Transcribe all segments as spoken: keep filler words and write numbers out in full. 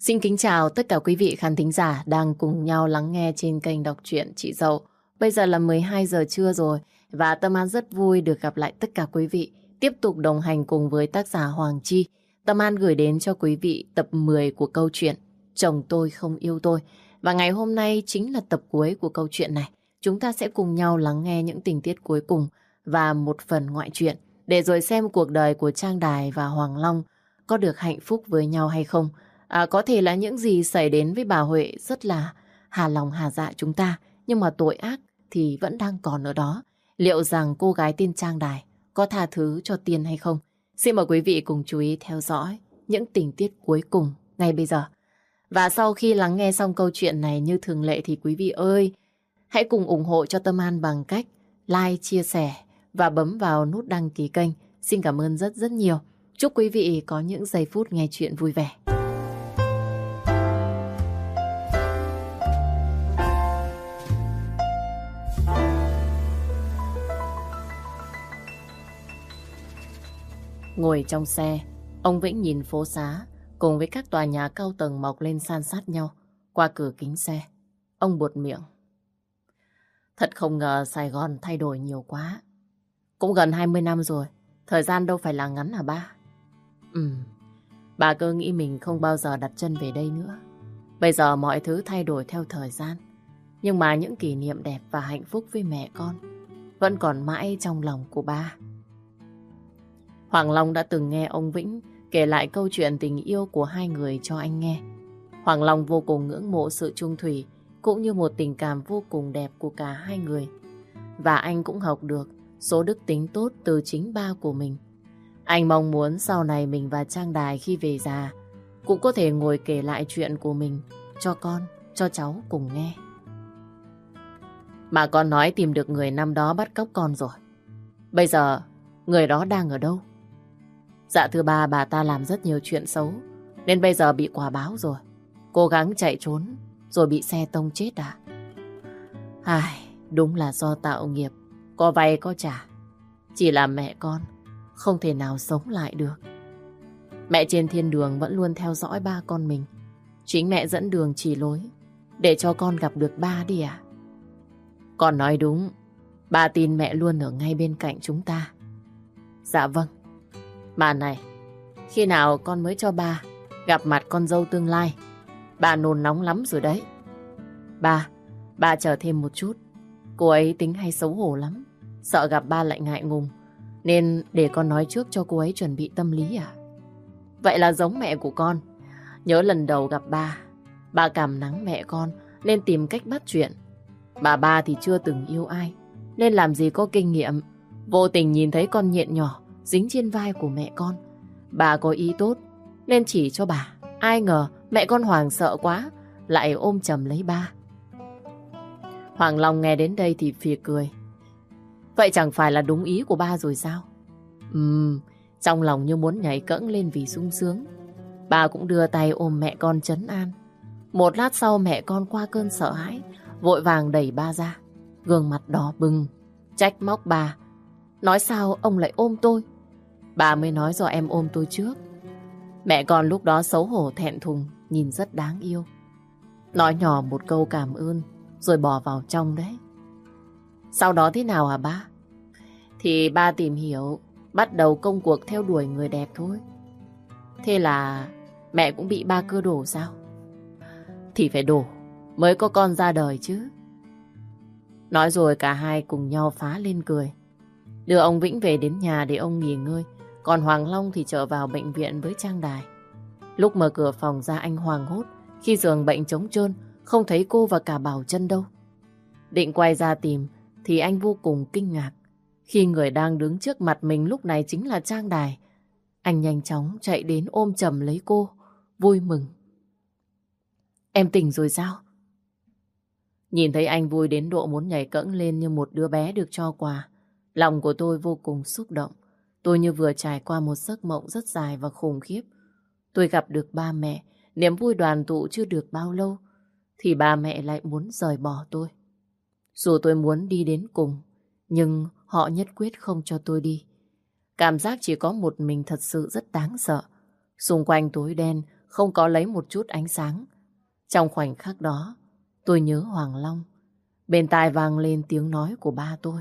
Xin kính chào tất cả quý vị khán thính giả đang cùng nhau lắng nghe trên kênh đọc truyện Chị Dậu. Bây giờ là mười hai giờ trưa rồi và Tâm An rất vui được gặp lại tất cả quý vị, tiếp tục đồng hành cùng với tác giả Hoàng Chi. Tâm An gửi đến cho quý vị tập mười của câu chuyện Chồng tôi không yêu tôi. Và ngày hôm nay chính là tập cuối của câu chuyện này. Chúng ta sẽ cùng nhau lắng nghe những tình tiết cuối cùng và một phần ngoại truyện để rồi xem cuộc đời của Trang Đài và Hoàng Long có được hạnh phúc với nhau hay không. À, có thể là những gì xảy đến với bà Huệ rất là hà lòng hà dạ chúng ta, nhưng mà tội ác thì vẫn đang còn ở đó. Liệu rằng cô gái tên Trang Đài có tha thứ cho Tiên hay không? Xin mời quý vị cùng chú ý theo dõi những tình tiết cuối cùng ngay bây giờ. Và sau khi lắng nghe xong câu chuyện này như thường lệ thì quý vị ơi, hãy cùng ủng hộ cho Tâm An bằng cách like, chia sẻ và bấm vào nút đăng ký kênh. Xin cảm ơn rất rất nhiều. Chúc quý vị có những giây phút nghe chuyện vui vẻ. Ngồi trong xe, ông Vĩnh nhìn phố xá cùng với các tòa nhà cao tầng mọc lên san sát nhau qua cửa kính xe. Ông buột miệng. Thật không ngờ Sài Gòn thay đổi nhiều quá. Cũng gần hai mươi năm rồi, thời gian đâu phải là ngắn hả ba? Ừ, bà cứ nghĩ mình không bao giờ đặt chân về đây nữa. Bây giờ mọi thứ thay đổi theo thời gian. Nhưng mà những kỷ niệm đẹp và hạnh phúc với mẹ con vẫn còn mãi trong lòng của ba. Hoàng Long đã từng nghe ông Vĩnh kể lại câu chuyện tình yêu của hai người cho anh nghe. Hoàng Long vô cùng ngưỡng mộ sự chung thủy cũng như một tình cảm vô cùng đẹp của cả hai người. Và anh cũng học được số đức tính tốt từ chính ba của mình. Anh mong muốn sau này mình và Trang Đài khi về già cũng có thể ngồi kể lại chuyện của mình cho con, cho cháu cùng nghe. Mà con nói tìm được người năm đó bắt cóc con rồi. Bây giờ người đó đang ở đâu? Dạ thưa bà, bà ta làm rất nhiều chuyện xấu nên bây giờ bị quả báo rồi. Cố gắng chạy trốn rồi bị xe tông chết à? Ai, đúng là do tạo nghiệp, có vay có trả. Chỉ là mẹ con không thể nào sống lại được. Mẹ trên thiên đường vẫn luôn theo dõi ba con mình. Chính mẹ dẫn đường chỉ lối để cho con gặp được ba đi à? Con nói đúng, ba tin mẹ luôn ở ngay bên cạnh chúng ta. Dạ vâng. Bà này, khi nào con mới cho ba gặp mặt con dâu tương lai? Bà nôn nóng lắm rồi đấy. Ba, ba chờ thêm một chút. Cô ấy tính hay xấu hổ lắm, sợ gặp ba lại ngại ngùng, nên để con nói trước cho cô ấy chuẩn bị tâm lý à? Vậy là giống mẹ của con. Nhớ lần đầu gặp ba, ba cảm nắng mẹ con nên tìm cách bắt chuyện. Bà ba thì chưa từng yêu ai nên làm gì có kinh nghiệm. Vô tình nhìn thấy con nhện nhỏ dính trên vai của mẹ con. Bà có ý tốt nên chỉ cho bà. Ai ngờ mẹ con hoảng sợ quá lại ôm chầm lấy ba. Hoàng Long nghe đến đây thì phì cười. Vậy chẳng phải là đúng ý của ba rồi sao? Ừm, trong lòng như muốn nhảy cẫng lên vì sung sướng. Bà cũng đưa tay ôm mẹ con trấn an. Một lát sau mẹ con qua cơn sợ hãi, vội vàng đẩy ba ra, gương mặt đỏ bừng, trách móc bà. Nói sao ông lại ôm tôi? Bà mới nói do em ôm tôi trước. Mẹ con lúc đó xấu hổ thẹn thùng, nhìn rất đáng yêu. Nói nhỏ một câu cảm ơn, rồi bỏ vào trong đấy. Sau đó thế nào hả ba? Thì ba tìm hiểu, bắt đầu công cuộc theo đuổi người đẹp thôi. Thế là mẹ cũng bị ba cưa đổ sao? Thì phải đổ mới có con ra đời chứ. Nói rồi cả hai cùng nhau phá lên cười. Đưa ông Vĩnh về đến nhà để ông nghỉ ngơi. Còn Hoàng Long thì trở vào bệnh viện với Trang Đài. Lúc mở cửa phòng ra anh hoảng hốt khi giường bệnh trống trơn, không thấy cô và cả Bảo Trân đâu. Định quay ra tìm thì anh vô cùng kinh ngạc khi người đang đứng trước mặt mình lúc này chính là Trang Đài. Anh nhanh chóng chạy đến ôm chầm lấy cô, vui mừng. Em tỉnh rồi sao? Nhìn thấy anh vui đến độ muốn nhảy cẫng lên như một đứa bé được cho quà, lòng của tôi vô cùng xúc động. Tôi như vừa trải qua một giấc mộng rất dài và khủng khiếp. Tôi gặp được ba mẹ, niềm vui đoàn tụ chưa được bao lâu, thì ba mẹ lại muốn rời bỏ tôi. Dù tôi muốn đi đến cùng, nhưng họ nhất quyết không cho tôi đi. Cảm giác chỉ có một mình thật sự rất đáng sợ. Xung quanh tối đen, không có lấy một chút ánh sáng. Trong khoảnh khắc đó, tôi nhớ Hoàng Long. Bên tai vang lên tiếng nói của ba tôi.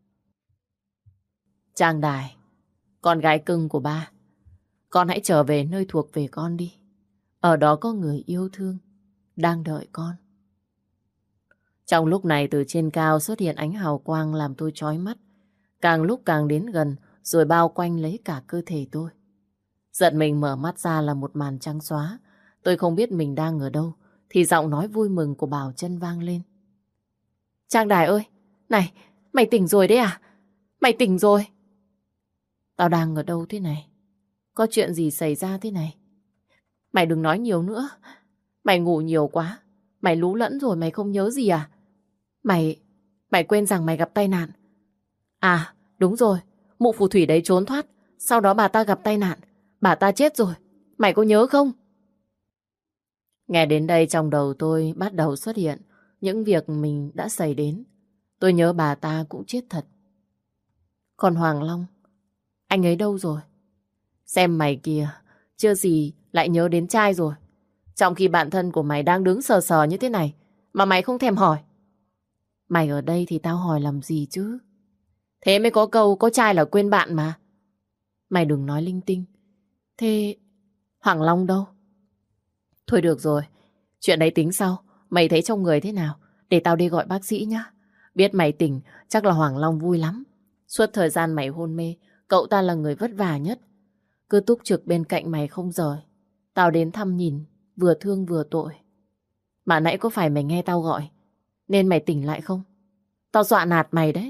Trang Đài, con gái cưng của ba, con hãy trở về nơi thuộc về con đi. Ở đó có người yêu thương, đang đợi con. Trong lúc này từ trên cao xuất hiện ánh hào quang làm tôi chói mắt. Càng lúc càng đến gần rồi bao quanh lấy cả cơ thể tôi. Giật mình mở mắt ra là một màn trắng xóa. Tôi không biết mình đang ở đâu thì giọng nói vui mừng của Bảo Trân vang lên. Trang Đài ơi, này, mày tỉnh rồi đấy à? Mày tỉnh rồi. Tao đang ở đâu thế này? Có chuyện gì xảy ra thế này? Mày đừng nói nhiều nữa. Mày ngủ nhiều quá. Mày lú lẫn rồi mày không nhớ gì à? Mày, mày quên rằng mày gặp tai nạn. À, đúng rồi. Mụ phù thủy đấy trốn thoát. Sau đó bà ta gặp tai nạn. Bà ta chết rồi. Mày có nhớ không? Nghe đến đây trong đầu tôi bắt đầu xuất hiện những việc mình đã xảy đến. Tôi nhớ bà ta cũng chết thật. Còn Hoàng Long, anh ấy đâu rồi? Xem mày kìa, chưa gì lại nhớ đến trai rồi. Trong khi bạn thân của mày đang đứng sờ sờ như thế này, mà mày không thèm hỏi. Mày ở đây thì tao hỏi làm gì chứ? Thế mới có câu có trai là quên bạn mà. Mày đừng nói linh tinh. Thế Hoàng Long đâu? Thôi được rồi, chuyện đấy tính sau. Mày thấy trong người thế nào? Để tao đi gọi bác sĩ nhá. Biết mày tỉnh, chắc là Hoàng Long vui lắm. Suốt thời gian mày hôn mê, cậu ta là người vất vả nhất. Cứ túc trực bên cạnh mày không rời. Tao đến thăm nhìn, vừa thương vừa tội. Mà nãy có phải mày nghe tao gọi nên mày tỉnh lại không? Tao dọa nạt mày đấy.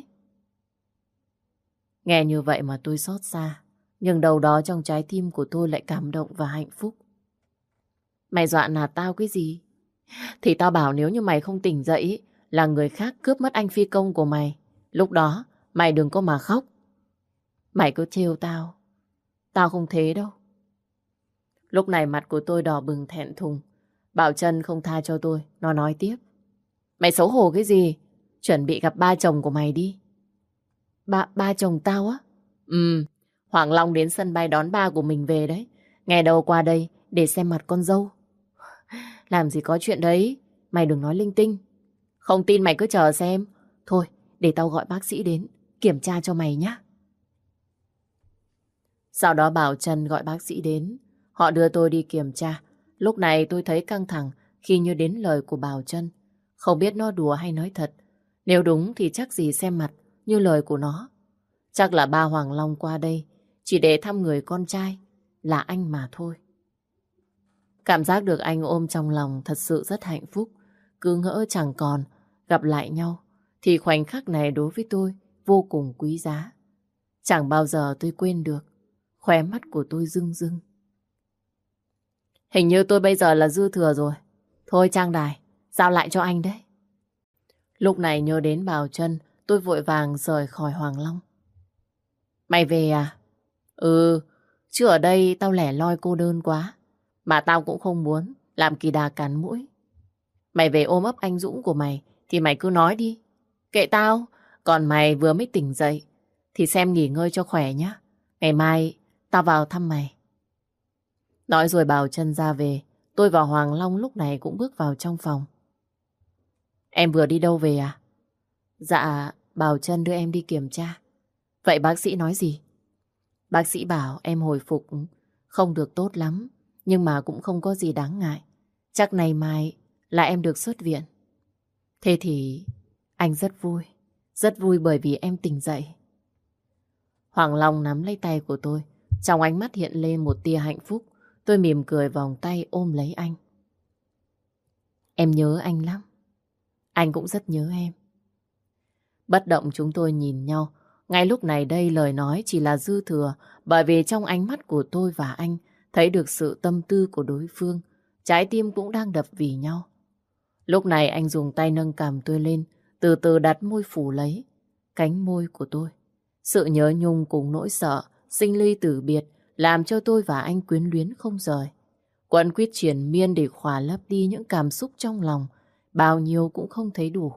Nghe như vậy mà tôi xót xa. Nhưng đâu đó trong trái tim của tôi lại cảm động và hạnh phúc. Mày dọa nạt tao cái gì? Thì tao bảo nếu như mày không tỉnh dậy là người khác cướp mất anh phi công của mày. Lúc đó mày đừng có mà khóc. Mày cứ trêu tao. Tao không thế đâu. Lúc này mặt của tôi đỏ bừng thẹn thùng. Bảo Trân không tha cho tôi. Nó nói tiếp. Mày xấu hổ cái gì? Chuẩn bị gặp ba chồng của mày đi. Ba, ba chồng tao á? Ừ, Hoàng Long đến sân bay đón ba của mình về đấy. Ngày đầu qua đây để xem mặt con dâu. Làm gì có chuyện đấy. Mày đừng nói linh tinh. Không tin mày cứ chờ xem. Thôi, để tao gọi bác sĩ đến kiểm tra cho mày nhé. Sau đó Bảo Trân gọi bác sĩ đến. Họ đưa tôi đi kiểm tra. Lúc này tôi thấy căng thẳng khi nhớ đến lời của Bảo Trân. Không biết nó đùa hay nói thật. Nếu đúng thì chắc gì xem mặt như lời của nó. Chắc là ba Hoàng Long qua đây chỉ để thăm người con trai là anh mà thôi. Cảm giác được anh ôm trong lòng thật sự rất hạnh phúc. Cứ ngỡ chẳng còn gặp lại nhau thì khoảnh khắc này đối với tôi vô cùng quý giá. Chẳng bao giờ tôi quên được. Khóe mắt của tôi rưng rưng. Hình như tôi bây giờ là dư thừa rồi. Thôi Trang Đài, giao lại cho anh đấy. Lúc này nhớ đến Bảo Trân, tôi vội vàng rời khỏi Hoàng Long. Mày về à? Ừ, chứ ở đây tao lẻ loi cô đơn quá. Mà tao cũng không muốn làm kỳ đà cắn mũi. Mày về ôm ấp anh Dũng của mày thì mày cứ nói đi. Kệ tao, còn mày vừa mới tỉnh dậy thì xem nghỉ ngơi cho khỏe nhá. Ngày mai tao vào thăm mày. Nói rồi Bảo Trân ra về. Tôi và Hoàng Long lúc này cũng bước vào trong phòng. Em vừa đi đâu về à? Dạ, Bảo Trân đưa em đi kiểm tra. Vậy bác sĩ nói gì? Bác sĩ bảo em hồi phục không được tốt lắm, nhưng mà cũng không có gì đáng ngại. Chắc ngày mai là em được xuất viện. Thế thì anh rất vui. Rất vui bởi vì em tỉnh dậy. Hoàng Long nắm lấy tay của tôi. Trong ánh mắt hiện lên một tia hạnh phúc. Tôi mỉm cười vòng tay ôm lấy anh. Em nhớ anh lắm. Anh cũng rất nhớ em. Bất động chúng tôi nhìn nhau. Ngay lúc này đây lời nói chỉ là dư thừa, bởi vì trong ánh mắt của tôi và anh thấy được sự tâm tư của đối phương. Trái tim cũng đang đập vì nhau. Lúc này anh dùng tay nâng cằm tôi lên, từ từ đặt môi phủ lấy cánh môi của tôi. Sự nhớ nhung cùng nỗi sợ sinh ly tử biệt làm cho tôi và anh quyến luyến không rời. Quấn quýt triền miên để khỏa lấp đi những cảm xúc trong lòng, bao nhiêu cũng không thấy đủ.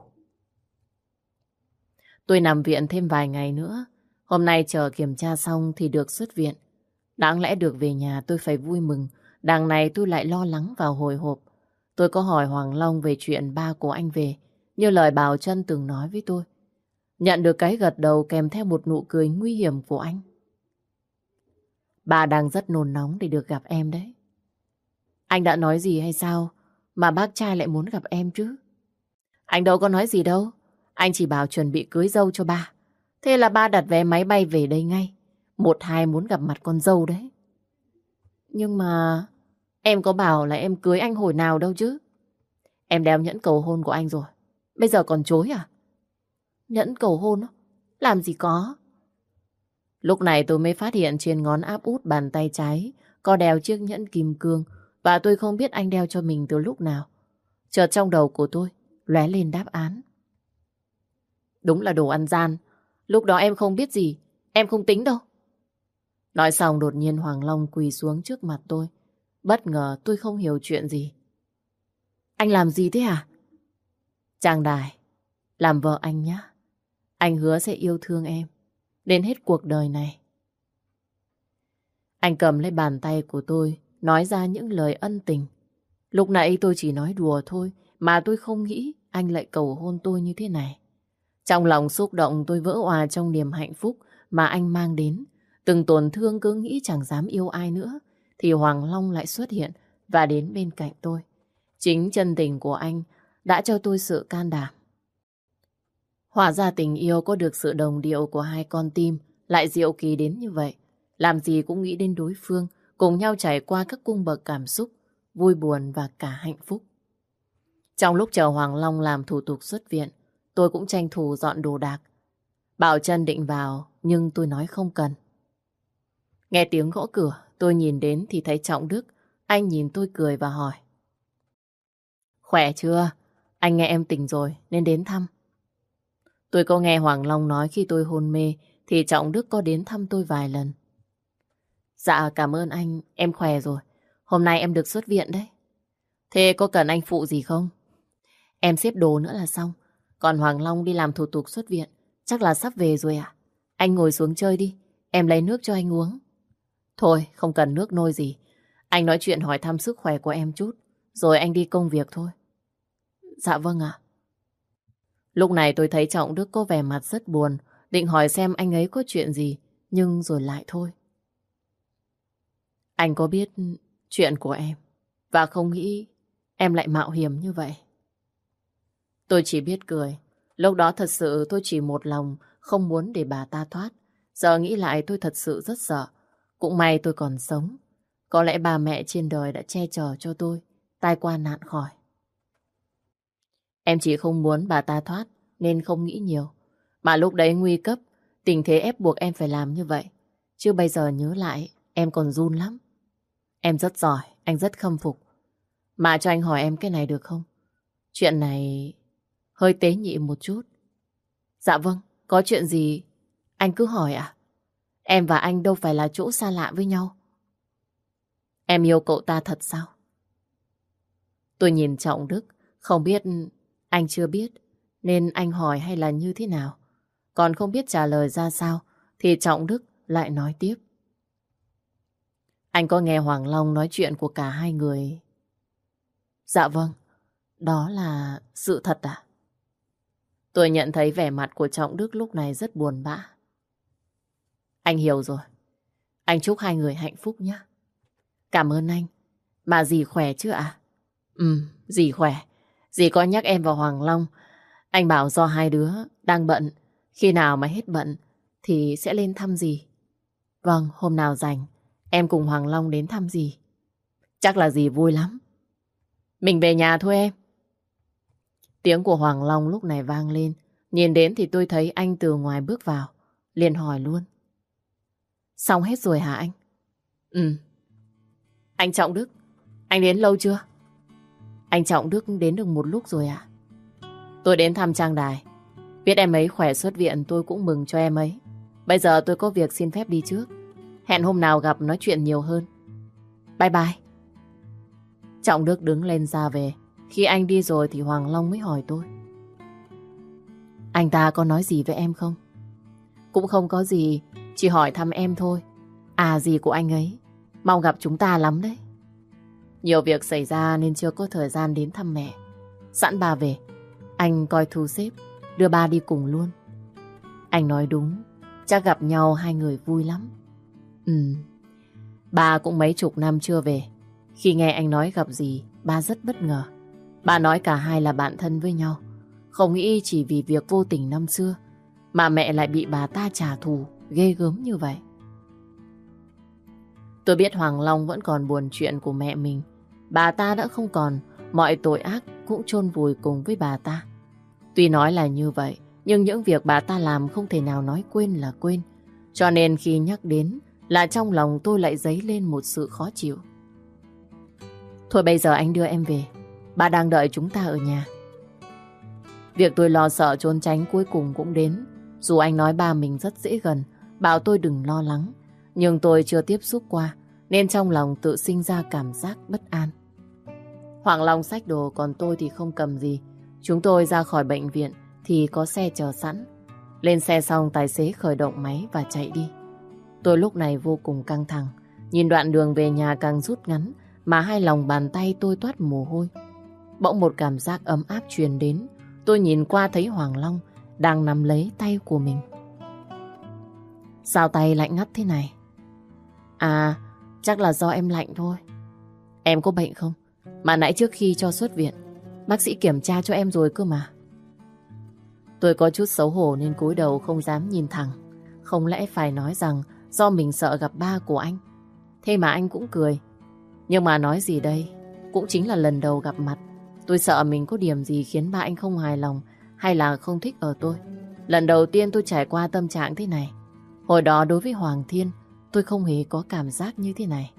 Tôi nằm viện thêm vài ngày nữa. Hôm nay chờ kiểm tra xong thì được xuất viện. Đáng lẽ được về nhà tôi phải vui mừng, đằng này tôi lại lo lắng và hồi hộp. Tôi có hỏi Hoàng Long về chuyện ba của anh về, như lời Bảo Trân từng nói với tôi. Nhận được cái gật đầu kèm theo một nụ cười nguy hiểm của anh. Bà đang rất nôn nóng để được gặp em đấy. Anh đã nói gì hay sao mà bác trai lại muốn gặp em chứ? Anh đâu có nói gì đâu. Anh chỉ bảo chuẩn bị cưới dâu cho ba. Thế là ba đặt vé máy bay về đây ngay. Một hai muốn gặp mặt con dâu đấy. Nhưng mà em có bảo là em cưới anh hồi nào đâu chứ. Em đeo nhẫn cầu hôn của anh rồi. Bây giờ còn chối à? Nhẫn cầu hôn á? Làm gì có. Lúc này tôi mới phát hiện trên ngón áp út bàn tay trái có đeo chiếc nhẫn kim cương và tôi không biết anh đeo cho mình từ lúc nào. Chợt trong đầu của tôi lóe lên đáp án. Đúng là đồ ăn gian. Lúc đó em không biết gì. Em không tính đâu. Nói xong đột nhiên Hoàng Long quỳ xuống trước mặt tôi. Bất ngờ tôi không hiểu chuyện gì. Anh làm gì thế hả? Trang Đài, làm vợ anh nhé. Anh hứa sẽ yêu thương em đến hết cuộc đời này. Anh cầm lấy bàn tay của tôi, nói ra những lời ân tình. Lúc nãy tôi chỉ nói đùa thôi, mà tôi không nghĩ anh lại cầu hôn tôi như thế này. Trong lòng xúc động tôi vỡ òa trong niềm hạnh phúc mà anh mang đến. Từng tổn thương cứ nghĩ chẳng dám yêu ai nữa, thì Hoàng Long lại xuất hiện và đến bên cạnh tôi. Chính chân tình của anh đã cho tôi sự can đảm. Hóa ra tình yêu có được sự đồng điệu của hai con tim lại diệu kỳ đến như vậy. Làm gì cũng nghĩ đến đối phương, cùng nhau trải qua các cung bậc cảm xúc, vui buồn và cả hạnh phúc. Trong lúc chờ Hoàng Long làm thủ tục xuất viện, tôi cũng tranh thủ dọn đồ đạc. Bảo Trân định vào, nhưng tôi nói không cần. Nghe tiếng gõ cửa, tôi nhìn đến thì thấy Trọng Đức. Anh nhìn tôi cười và hỏi. Khỏe chưa? Anh nghe em tỉnh rồi nên đến thăm. Tôi có nghe Hoàng Long nói khi tôi hôn mê thì Trọng Đức có đến thăm tôi vài lần. Dạ cảm ơn anh, em khỏe rồi. Hôm nay em được xuất viện đấy. Thế có cần anh phụ gì không? Em xếp đồ nữa là xong. Còn Hoàng Long đi làm thủ tục xuất viện, chắc là sắp về rồi à? Anh ngồi xuống chơi đi, em lấy nước cho anh uống. Thôi, không cần nước nôi gì. Anh nói chuyện hỏi thăm sức khỏe của em chút, rồi anh đi công việc thôi. Dạ vâng ạ. Lúc này tôi thấy Trọng Đức có vẻ mặt rất buồn, định hỏi xem anh ấy có chuyện gì, nhưng rồi lại thôi. Anh có biết chuyện của em, và không nghĩ em lại mạo hiểm như vậy. Tôi chỉ biết cười. Lúc đó thật sự tôi chỉ một lòng không muốn để bà ta thoát. Giờ nghĩ lại tôi thật sự rất sợ. Cũng may tôi còn sống. Có lẽ bà mẹ trên đời đã che chở cho tôi tai qua nạn khỏi. Em chỉ không muốn bà ta thoát nên không nghĩ nhiều. Mà lúc đấy nguy cấp, tình thế ép buộc em phải làm như vậy. Chứ bây giờ nhớ lại, em còn run lắm. Em rất giỏi, anh rất khâm phục. Mà cho anh hỏi em cái này được không? Chuyện này hơi tế nhị một chút. Dạ vâng, có chuyện gì anh cứ hỏi ạ. Em và anh đâu phải là chỗ xa lạ với nhau. Em yêu cậu ta thật sao? Tôi nhìn Trọng Đức, không biết anh chưa biết, nên anh hỏi hay là như thế nào. Còn không biết trả lời ra sao, thì Trọng Đức lại nói tiếp. Anh có nghe Hoàng Long nói chuyện của cả hai người? Dạ vâng, đó là sự thật à? Tôi nhận thấy vẻ mặt của Trọng Đức lúc này rất buồn bã. Anh hiểu rồi. Anh chúc hai người hạnh phúc nhé. Cảm ơn anh. Mà dì khỏe chứ ạ? À? Ừ, dì khỏe. Dì có nhắc em vào Hoàng Long. Anh bảo do hai đứa đang bận. Khi nào mà hết bận thì sẽ lên thăm dì. Vâng, hôm nào rảnh em cùng Hoàng Long đến thăm dì. Chắc là dì vui lắm. Mình về nhà thôi em. Tiếng của Hoàng Long lúc này vang lên. Nhìn đến thì tôi thấy anh từ ngoài bước vào. Liền hỏi luôn. Xong hết rồi hả anh? Ừ. Anh Trọng Đức, anh đến lâu chưa? Anh Trọng Đức đến được một lúc rồi ạ. Tôi đến thăm Trang Đài. Biết em ấy khỏe xuất viện tôi cũng mừng cho em ấy. Bây giờ tôi có việc xin phép đi trước. Hẹn hôm nào gặp nói chuyện nhiều hơn. Bye bye. Trọng Đức đứng lên ra về. Khi anh đi rồi thì Hoàng Long mới hỏi tôi. Anh ta có nói gì với em không? Cũng không có gì, chỉ hỏi thăm em thôi. À dì của anh ấy mong gặp chúng ta lắm đấy. Nhiều việc xảy ra nên chưa có thời gian đến thăm mẹ. Sẵn bà về, anh coi thu xếp, đưa ba đi cùng luôn. Anh nói đúng, chắc gặp nhau hai người vui lắm. Ừ, ba cũng mấy chục năm chưa về. Khi nghe anh nói gặp gì, ba rất bất ngờ. Ba nói cả hai là bạn thân với nhau. Không nghĩ chỉ vì việc vô tình năm xưa mà mẹ lại bị bà ta trả thù ghê gớm như vậy. Tôi biết Hoàng Long vẫn còn buồn chuyện của mẹ mình. Bà ta đã không còn, mọi tội ác cũng chôn vùi cùng với bà ta. Tuy nói là như vậy, nhưng những việc bà ta làm không thể nào nói quên là quên. Cho nên khi nhắc đến là trong lòng tôi lại dấy lên một sự khó chịu. Thôi bây giờ anh đưa em về. Ba đang đợi chúng ta ở nhà. Việc tôi lo sợ trốn tránh cuối cùng cũng đến. Dù anh nói ba mình rất dễ gần, bảo tôi đừng lo lắng, nhưng tôi chưa tiếp xúc qua, nên trong lòng tự sinh ra cảm giác bất an. Hoàng Long xách đồ, còn tôi thì không cầm gì. Chúng tôi ra khỏi bệnh viện thì có xe chờ sẵn. Lên xe xong, tài xế khởi động máy và chạy đi. Tôi lúc này vô cùng căng thẳng. Nhìn đoạn đường về nhà càng rút ngắn mà hai lòng bàn tay tôi toát mồ hôi. Bỗng một cảm giác ấm áp truyền đến. Tôi nhìn qua thấy Hoàng Long đang nắm lấy tay của mình. Sao tay lạnh ngắt thế này? À, chắc là do em lạnh thôi. Em có bệnh không? Mà nãy trước khi cho xuất viện, bác sĩ kiểm tra cho em rồi cơ mà. Tôi có chút xấu hổ nên cúi đầu không dám nhìn thẳng. Không lẽ phải nói rằng do mình sợ gặp ba của anh. Thế mà anh cũng cười. Nhưng mà nói gì đây? Cũng chính là lần đầu gặp mặt. Tôi sợ mình có điểm gì khiến ba anh không hài lòng hay là không thích ở tôi. Lần đầu tiên tôi trải qua tâm trạng thế này. Hồi đó đối với Hoàng Thiên, tôi không hề có cảm giác như thế này.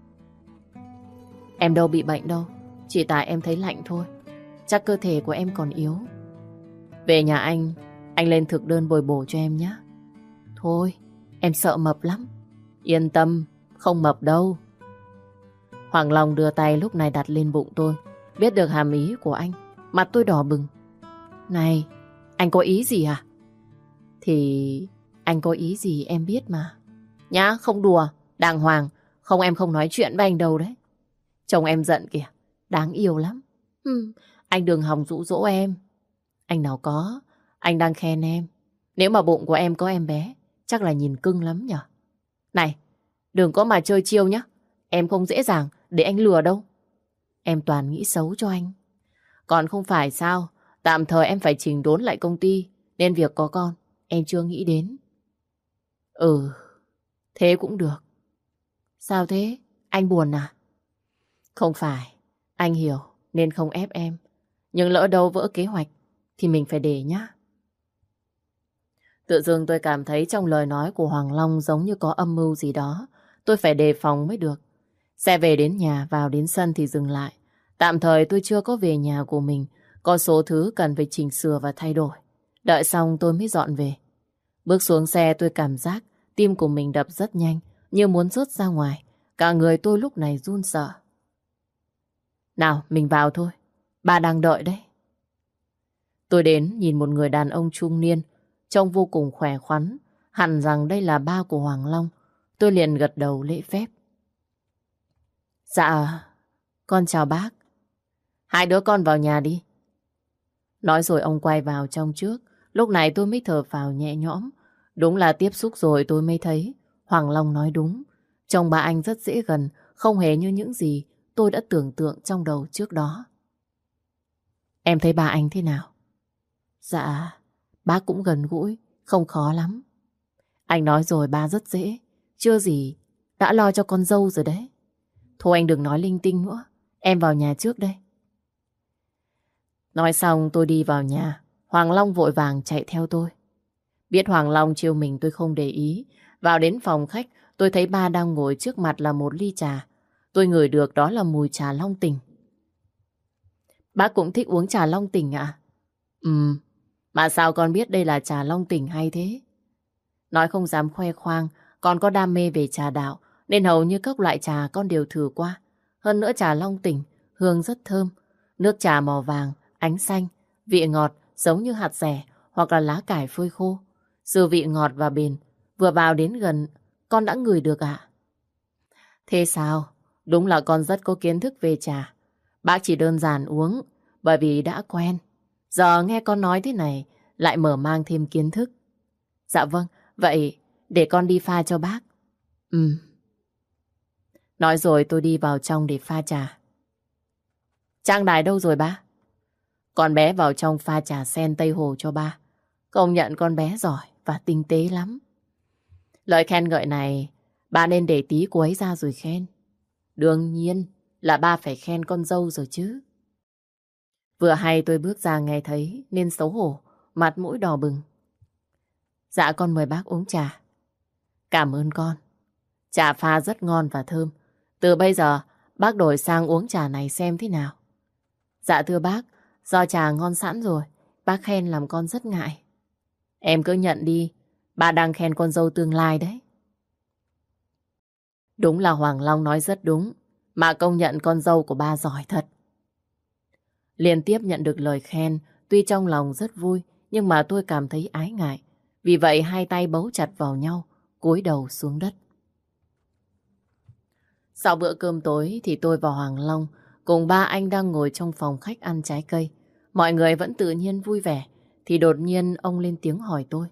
Em đâu bị bệnh đâu, chỉ tại em thấy lạnh thôi. Chắc cơ thể của em còn yếu. Về nhà anh, anh lên thực đơn bồi bổ cho em nhé. Thôi, em sợ mập lắm. Yên tâm, không mập đâu. Hoàng Long đưa tay lúc này đặt lên bụng tôi. Biết được hàm ý của anh, mặt tôi đỏ bừng. Này, anh có ý gì à? Thì anh có ý gì em biết mà. Nhá, không đùa, đàng hoàng. Không, em không nói chuyện với anh đâu đấy. Chồng em giận kìa, đáng yêu lắm. Hmm, anh đừng hòng dụ dỗ em. Anh nào có, anh đang khen em. Nếu mà bụng của em có em bé, chắc là nhìn cưng lắm nhở. Này, đừng có mà chơi chiêu nhá. Em không dễ dàng để anh lừa đâu. Em toàn nghĩ xấu cho anh. Còn không phải sao, tạm thời em phải chỉnh đốn lại công ty, nên việc có con, em chưa nghĩ đến. Ừ, thế cũng được. Sao thế? Anh buồn à? Không phải, anh hiểu nên không ép em. Nhưng lỡ đâu vỡ kế hoạch thì mình phải để nhá. Tự dưng tôi cảm thấy trong lời nói của Hoàng Long giống như có âm mưu gì đó. Tôi phải đề phòng mới được. Xe về đến nhà, vào đến sân thì dừng lại. Tạm thời tôi chưa có về nhà của mình. Có số thứ cần phải chỉnh sửa và thay đổi. Đợi xong tôi mới dọn về. Bước xuống xe tôi cảm giác tim của mình đập rất nhanh, như muốn rớt ra ngoài. Cả người tôi lúc này run sợ. Nào, mình vào thôi. Ba đang đợi đấy. Tôi đến nhìn một người đàn ông trung niên, trông vô cùng khỏe khoắn. Hẳn rằng đây là ba của Hoàng Long. Tôi liền gật đầu lễ phép. Dạ, con chào bác. Hai đứa con vào nhà đi. Nói rồi ông quay vào trong trước. Lúc này tôi mới thở phào nhẹ nhõm. Đúng là tiếp xúc rồi tôi mới thấy Hoàng Long nói đúng. Chồng bà anh rất dễ gần, không hề như những gì tôi đã tưởng tượng trong đầu trước đó. Em thấy bà anh thế nào? Dạ, bác cũng gần gũi, không khó lắm. Anh nói rồi, ba rất dễ. Chưa gì, đã lo cho con dâu rồi đấy. Thôi anh đừng nói linh tinh nữa. Em vào nhà trước đây. Nói xong tôi đi vào nhà. Hoàng Long vội vàng chạy theo tôi. Biết Hoàng Long trêu mình tôi không để ý. Vào đến phòng khách, tôi thấy ba đang ngồi trước mặt là một ly trà. Tôi ngửi được đó là mùi trà Long Tỉnh. Bác cũng thích uống trà Long Tỉnh ạ? Ừm, mà sao con biết đây là trà Long Tỉnh hay thế? Nói không dám khoe khoang, con có đam mê về trà đạo, nên hầu như các loại trà con đều thử qua. Hơn nữa trà Long Tỉnh, hương rất thơm. Nước trà màu vàng, ánh xanh, vị ngọt giống như hạt dẻ hoặc là lá cải phơi khô. Sự vị ngọt và bền, vừa vào đến gần, con đã ngửi được ạ. Thế sao? Đúng là con rất có kiến thức về trà. Bác chỉ đơn giản uống bởi vì đã quen. Giờ nghe con nói thế này lại mở mang thêm kiến thức. Dạ vâng, vậy để con đi pha cho bác. Ừ. Nói rồi tôi đi vào trong để pha trà. Trang Đài đâu rồi ba? Con bé vào trong pha trà sen Tây Hồ cho ba. Công nhận con bé giỏi và tinh tế lắm. Lời khen ngợi này ba nên để tí cô ấy ra rồi khen. Đương nhiên là ba phải khen con dâu rồi chứ. Vừa hay tôi bước ra nghe thấy nên xấu hổ, mặt mũi đỏ bừng. Dạ con mời bác uống trà. Cảm ơn con. Trà pha rất ngon và thơm. Từ bây giờ bác đổi sang uống trà này xem thế nào. Dạ thưa bác, do trà ngon sẵn rồi, bác khen làm con rất ngại. Em cứ nhận đi, ba đang khen con dâu tương lai đấy. Đúng là Hoàng Long nói rất đúng, mà công nhận con dâu của ba giỏi thật. Liên tiếp nhận được lời khen, tuy trong lòng rất vui, nhưng mà tôi cảm thấy ái ngại. Vì vậy hai tay bấu chặt vào nhau, cúi đầu xuống đất. Sau bữa cơm tối thì tôi và Hoàng Long cùng ba anh đang ngồi trong phòng khách ăn trái cây. Mọi người vẫn tự nhiên vui vẻ, thì đột nhiên ông lên tiếng hỏi tôi.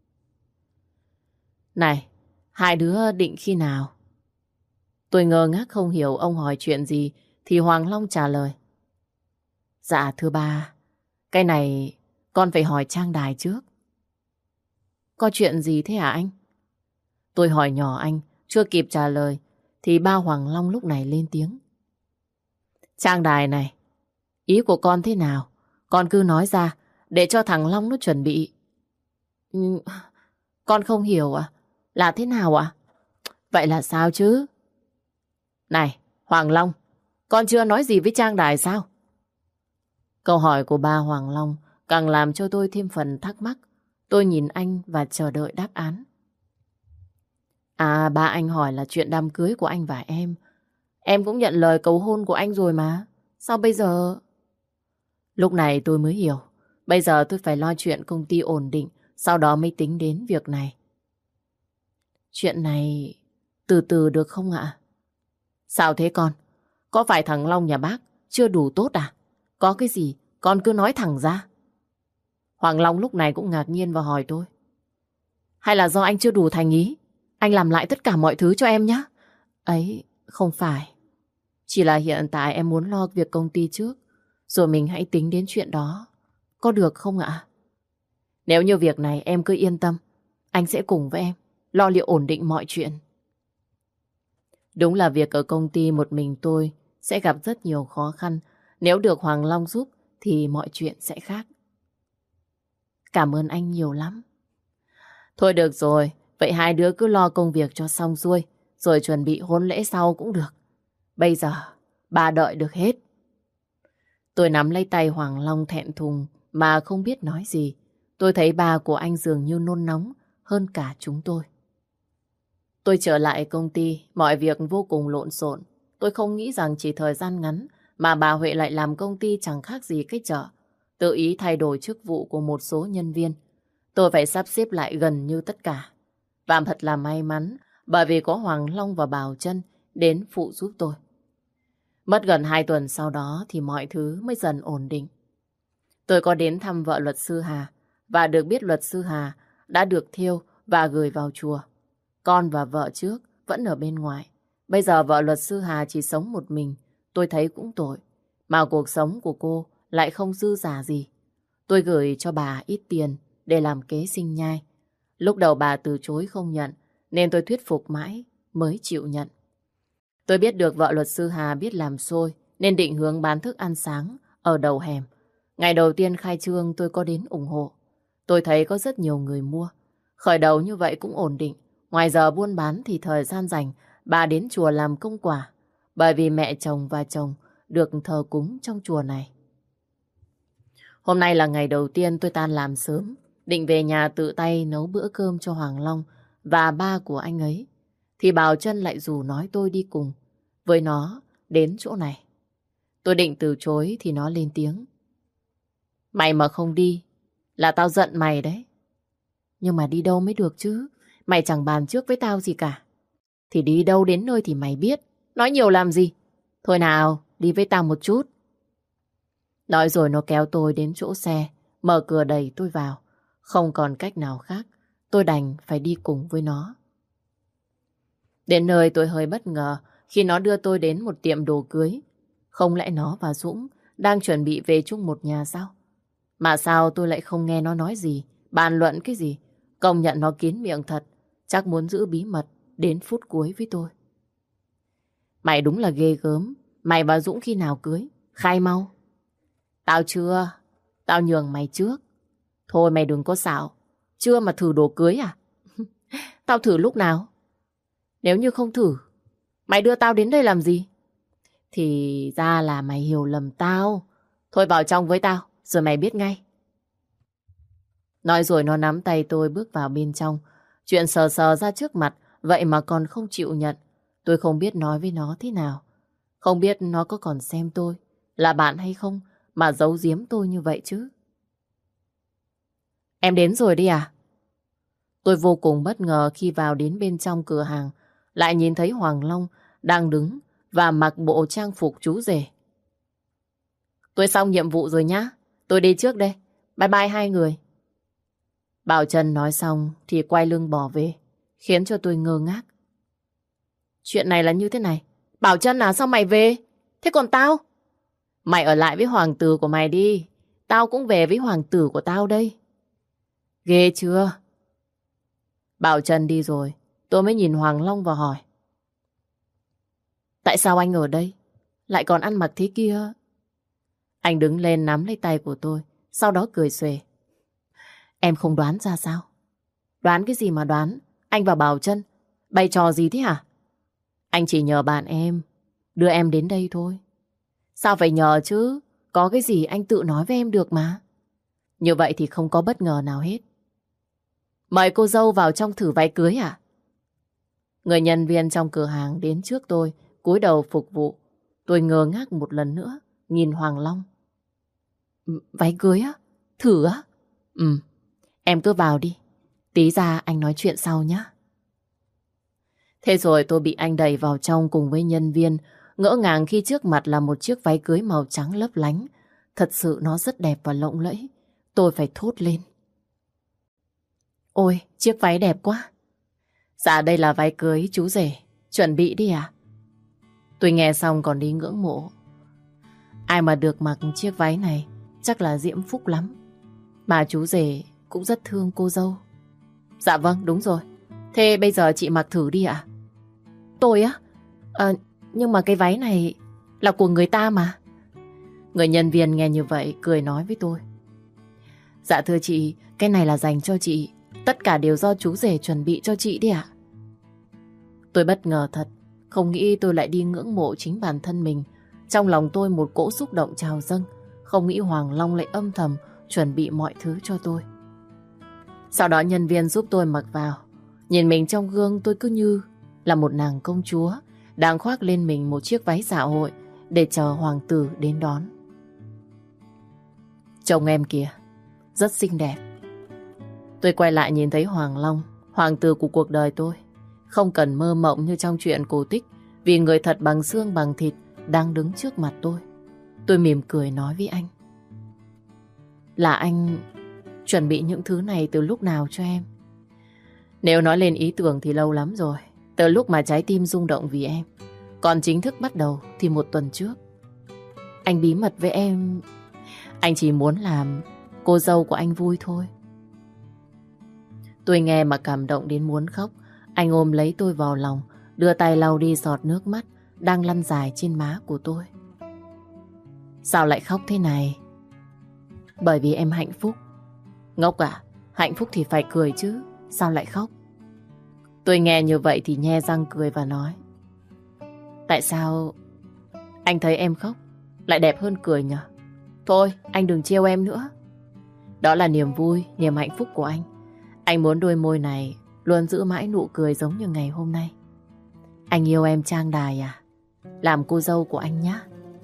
Này, hai đứa định khi nào? Tôi ngơ ngác không hiểu ông hỏi chuyện gì, thì Hoàng Long trả lời. Dạ thưa ba, cái này con phải hỏi Trang Đài trước. Có chuyện gì thế hả anh? Tôi hỏi nhỏ anh, chưa kịp trả lời, thì ba Hoàng Long lúc này lên tiếng. Trang Đài này, ý của con thế nào? Con cứ nói ra, để cho thằng Long nó chuẩn bị. Ừ, con không hiểu à? Là thế nào ạ? Vậy là sao chứ? Này, Hoàng Long, con chưa nói gì với Trang Đài sao? Câu hỏi của ba Hoàng Long càng làm cho tôi thêm phần thắc mắc. Tôi nhìn anh và chờ đợi đáp án. À, ba anh hỏi là chuyện đám cưới của anh và em. Em cũng nhận lời cầu hôn của anh rồi mà. Sao bây giờ? Lúc này tôi mới hiểu. Bây giờ tôi phải lo chuyện công ty ổn định, sau đó mới tính đến việc này. Chuyện này từ từ được không ạ? Sao thế con? Có phải thằng Long nhà bác chưa đủ tốt à? Có cái gì con cứ nói thẳng ra. Hoàng Long lúc này cũng ngạc nhiên và hỏi tôi. Hay là do anh chưa đủ thành ý? Anh làm lại tất cả mọi thứ cho em nhé. Ấy, không phải. Chỉ là hiện tại em muốn lo việc công ty trước, rồi mình hãy tính đến chuyện đó. Có được không ạ? Nếu như việc này em cứ yên tâm, anh sẽ cùng với em lo liệu ổn định mọi chuyện. Đúng là việc ở công ty một mình tôi sẽ gặp rất nhiều khó khăn. Nếu được Hoàng Long giúp thì mọi chuyện sẽ khác. Cảm ơn anh nhiều lắm. Thôi được rồi, vậy hai đứa cứ lo công việc cho xong xuôi, rồi chuẩn bị hôn lễ sau cũng được. Bây giờ, bà đợi được hết. Tôi nắm lấy tay Hoàng Long thẹn thùng mà không biết nói gì. Tôi thấy bà của anh dường như nôn nóng hơn cả chúng tôi. Tôi trở lại công ty, mọi việc vô cùng lộn xộn. Tôi không nghĩ rằng chỉ thời gian ngắn mà bà Huệ lại làm công ty chẳng khác gì cái chợ. Tự ý thay đổi chức vụ của một số nhân viên. Tôi phải sắp xếp lại gần như tất cả. Và thật là may mắn bởi vì có Hoàng Long và Bảo Trân đến phụ giúp tôi. Mất gần hai tuần sau đó thì mọi thứ mới dần ổn định. Tôi có đến thăm vợ luật sư Hà và được biết luật sư Hà đã được thiêu và gửi vào chùa. Con và vợ trước vẫn ở bên ngoài. Bây giờ vợ luật sư Hà chỉ sống một mình, tôi thấy cũng tội. Mà cuộc sống của cô lại không dư giả gì. Tôi gửi cho bà ít tiền để làm kế sinh nhai. Lúc đầu bà từ chối không nhận, nên tôi thuyết phục mãi mới chịu nhận. Tôi biết được vợ luật sư Hà biết làm xôi, nên định hướng bán thức ăn sáng ở đầu hẻm. Ngày đầu tiên khai trương tôi có đến ủng hộ. Tôi thấy có rất nhiều người mua. Khởi đầu như vậy cũng ổn định. Ngoài giờ buôn bán thì thời gian rảnh bà đến chùa làm công quả. Bởi vì mẹ chồng và chồng được thờ cúng trong chùa này. Hôm nay là ngày đầu tiên tôi tan làm sớm, định về nhà tự tay nấu bữa cơm cho Hoàng Long và ba của anh ấy. Thì Bảo Trân lại rủ nói tôi đi cùng với nó đến chỗ này. Tôi định từ chối thì nó lên tiếng. Mày mà không đi là tao giận mày đấy. Nhưng mà đi đâu mới được chứ? Mày chẳng bàn trước với tao gì cả. Thì đi đâu đến nơi thì mày biết. Nói nhiều làm gì? Thôi nào, đi với tao một chút. Nói rồi nó kéo tôi đến chỗ xe, mở cửa đẩy tôi vào. Không còn cách nào khác, tôi đành phải đi cùng với nó. Đến nơi tôi hơi bất ngờ khi nó đưa tôi đến một tiệm đồ cưới. Không lẽ nó và Dũng đang chuẩn bị về chung một nhà sao? Mà sao tôi lại không nghe nó nói gì, bàn luận cái gì? Công nhận nó kín miệng thật, chắc muốn giữ bí mật đến phút cuối với tôi. Mày đúng là ghê gớm, mày và Dũng khi nào cưới? Khai mau. Tao chưa, tao nhường mày trước. Thôi mày đừng có xạo, chưa mà thử đồ cưới à? Tao thử lúc nào? Nếu như không thử, mày đưa tao đến đây làm gì? Thì ra là mày hiểu lầm tao. Thôi vào trong với tao, rồi mày biết ngay. Nói rồi nó nắm tay tôi bước vào bên trong. Chuyện sờ sờ ra trước mặt, vậy mà còn không chịu nhận. Tôi không biết nói với nó thế nào. Không biết nó có còn xem tôi là bạn hay không mà giấu giếm tôi như vậy chứ. Em đến rồi đi à? Tôi vô cùng bất ngờ khi vào đến bên trong cửa hàng, lại nhìn thấy Hoàng Long đang đứng và mặc bộ trang phục chú rể. Tôi xong nhiệm vụ rồi nhá. Tôi đi trước đây. Bye bye hai người. Bảo Trân nói xong thì quay lưng bỏ về, khiến cho tôi ngơ ngác. Chuyện này là như thế này. Bảo Trân à, sao mày về? Thế còn tao? Mày ở lại với hoàng tử của mày đi. Tao cũng về với hoàng tử của tao đây. Ghê chưa? Bảo Trân đi rồi, tôi mới nhìn Hoàng Long và hỏi. Tại sao anh ở đây? Lại còn ăn mặc thế kia? Anh đứng lên nắm lấy tay của tôi, sau đó cười xuề. Em không đoán ra sao? Đoán cái gì mà đoán? Anh và Bảo Trân bày trò gì thế hả? Anh chỉ nhờ bạn em đưa em đến đây thôi. Sao phải nhờ chứ? Có cái gì anh tự nói với em được mà. Như vậy thì không có bất ngờ nào hết. Mời cô dâu vào trong thử váy cưới à? Người nhân viên trong cửa hàng đến trước tôi, cúi đầu phục vụ. Tôi ngơ ngác một lần nữa, nhìn Hoàng Long. Váy cưới á? Thử á? Ừ, em cứ vào đi. Tí ra anh nói chuyện sau nhé. Thế rồi tôi bị anh đẩy vào trong cùng với nhân viên, ngỡ ngàng khi trước mặt là một chiếc váy cưới màu trắng lấp lánh. Thật sự nó rất đẹp và lộng lẫy. Tôi phải thốt lên. Ôi, chiếc váy đẹp quá. Dạ đây là váy cưới chú rể. Chuẩn bị đi à? Tôi nghe xong còn đi ngưỡng mộ. Ai mà được mặc chiếc váy này chắc là diễm phúc lắm. Mà chú rể cũng rất thương cô dâu. Dạ vâng, đúng rồi. Thế bây giờ chị mặc thử đi ạ. Tôi á? À, nhưng mà cái váy này là của người ta mà. Người nhân viên nghe như vậy cười nói với tôi. Dạ thưa chị, cái này là dành cho chị. Tất cả đều do chú rể chuẩn bị cho chị đi ạ. Tôi bất ngờ thật. Không nghĩ tôi lại đi ngưỡng mộ chính bản thân mình. Trong lòng tôi một cỗ xúc động trào dâng. Không nghĩ Hoàng Long lại âm thầm chuẩn bị mọi thứ cho tôi. Sau đó nhân viên giúp tôi mặc vào. Nhìn mình trong gương tôi cứ như là một nàng công chúa đang khoác lên mình một chiếc váy dạ hội để chờ hoàng tử đến đón. Chồng em kìa, rất xinh đẹp. Tôi quay lại nhìn thấy Hoàng Long, hoàng tử của cuộc đời tôi. Không cần mơ mộng như trong chuyện cổ tích, vì người thật bằng xương bằng thịt đang đứng trước mặt tôi. Tôi mỉm cười nói với anh. Là anh chuẩn bị những thứ này từ lúc nào cho em? Nếu nói lên ý tưởng thì lâu lắm rồi. Từ lúc mà trái tim rung động vì em. Còn chính thức bắt đầu thì một tuần trước. Anh bí mật với em. Anh chỉ muốn làm cô dâu của anh vui thôi. Tôi nghe mà cảm động đến muốn khóc. Anh ôm lấy tôi vào lòng, đưa tay lau đi giọt nước mắt đang lăn dài trên má của tôi. Sao lại khóc thế này? Bởi vì em hạnh phúc. Ngốc à? Hạnh phúc thì phải cười chứ. Sao lại khóc? Tôi nghe như vậy thì nhe răng cười và nói. Tại sao anh thấy em khóc lại đẹp hơn cười nhỉ? Thôi anh đừng trêu em nữa. Đó là niềm vui, niềm hạnh phúc của anh. Anh muốn đôi môi này luôn giữ mãi nụ cười giống như ngày hôm nay. Anh yêu em Trang Đài à? Làm cô dâu của anh nhé.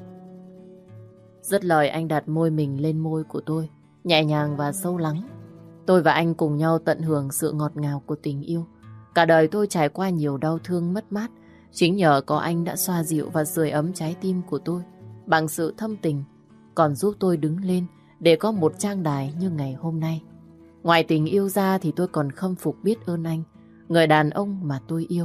Dứt lời anh đặt môi mình lên môi của tôi, nhẹ nhàng và sâu lắng. Tôi và anh cùng nhau tận hưởng sự ngọt ngào của tình yêu. Cả đời tôi trải qua nhiều đau thương mất mát, Chính nhờ có anh đã xoa dịu và sưởi ấm trái tim của tôi bằng sự thâm tình, còn giúp tôi đứng lên để có một trang đài như ngày hôm nay. Ngoài tình yêu ra thì tôi còn khâm phục biết ơn anh, người đàn ông mà tôi yêu.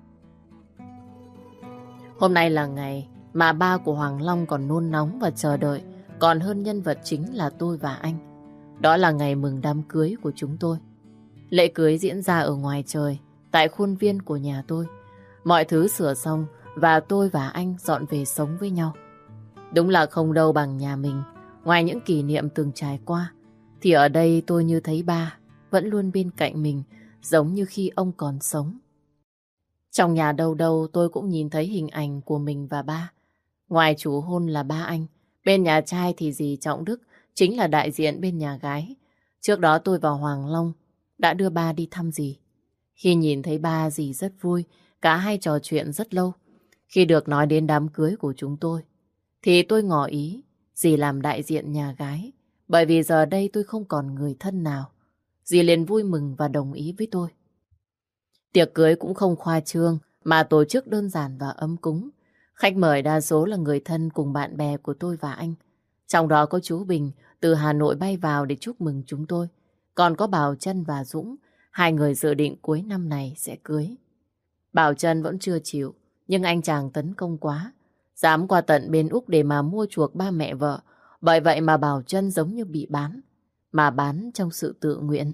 Hôm nay là ngày mà ba của Hoàng Long còn nôn nóng và chờ đợi, còn hơn nhân vật chính là tôi và anh. Đó là ngày mừng đám cưới của chúng tôi. Lễ cưới diễn ra ở ngoài trời, tại khuôn viên của nhà tôi. Mọi thứ sửa xong và tôi và anh dọn về sống với nhau. Đúng là không đâu bằng nhà mình. Ngoài những kỷ niệm từng trải qua, thì ở đây tôi như thấy ba vẫn luôn bên cạnh mình, giống như khi ông còn sống. Trong nhà đâu đâu tôi cũng nhìn thấy hình ảnh của mình và ba. Ngoài chủ hôn là ba anh, bên nhà trai thì dì Trọng Đức chính là đại diện bên nhà gái. Trước đó tôi và Hoàng Long đã đưa ba đi thăm dì. Khi nhìn thấy ba, dì rất vui, cả hai trò chuyện rất lâu. Khi được nói đến đám cưới của chúng tôi, thì tôi ngỏ ý dì làm đại diện nhà gái, bởi vì giờ đây tôi không còn người thân nào. Dì liền vui mừng và đồng ý với tôi. Tiệc cưới cũng không khoa trương, mà tổ chức đơn giản và ấm cúng. Khách mời đa số là người thân cùng bạn bè của tôi và anh. Trong đó có chú Bình từ Hà Nội bay vào để chúc mừng chúng tôi. Còn có Bảo Trân và Dũng, hai người dự định cuối năm này sẽ cưới. Bảo Trân vẫn chưa chịu, nhưng anh chàng tấn công quá. Dám qua tận bên Úc để mà mua chuộc ba mẹ vợ. Bởi vậy mà Bảo Trân giống như bị bán, mà bán trong sự tự nguyện.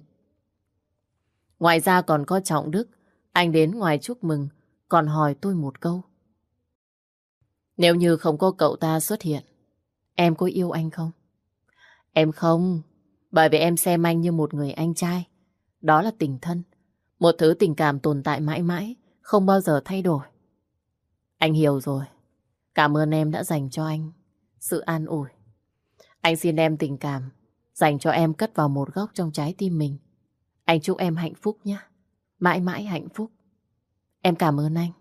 Ngoài ra còn có Trọng Đức. Anh đến ngoài chúc mừng, còn hỏi tôi một câu. Nếu như không có cậu ta xuất hiện, em có yêu anh không? Em không, bởi vì em xem anh như một người anh trai. Đó là tình thân, một thứ tình cảm tồn tại mãi mãi, không bao giờ thay đổi. Anh hiểu rồi. Cảm ơn em đã dành cho anh sự an ủi. Anh xin em tình cảm dành cho em cất vào một góc trong trái tim mình. Anh chúc em hạnh phúc nhé. Mãi mãi hạnh phúc. Em cảm ơn anh.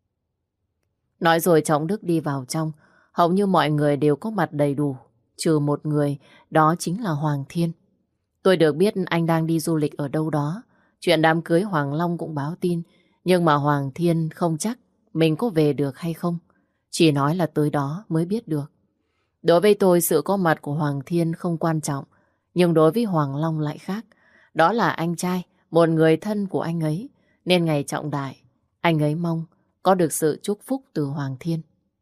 Nói rồi Trọng Đức đi vào trong. Hầu như mọi người đều có mặt đầy đủ, trừ một người, đó chính là Hoàng Thiên. Tôi được biết anh đang đi du lịch ở đâu đó. Chuyện đám cưới Hoàng Long cũng báo tin, nhưng mà Hoàng Thiên không chắc mình có về được hay không. Chỉ nói là tới đó mới biết được. Đối với tôi, sự có mặt của Hoàng Thiên không quan trọng, nhưng đối với Hoàng Long lại khác. Đó là anh trai, một người thân của anh ấy, nên ngày trọng đại, anh ấy mong có được sự chúc phúc từ Hoàng Thiên.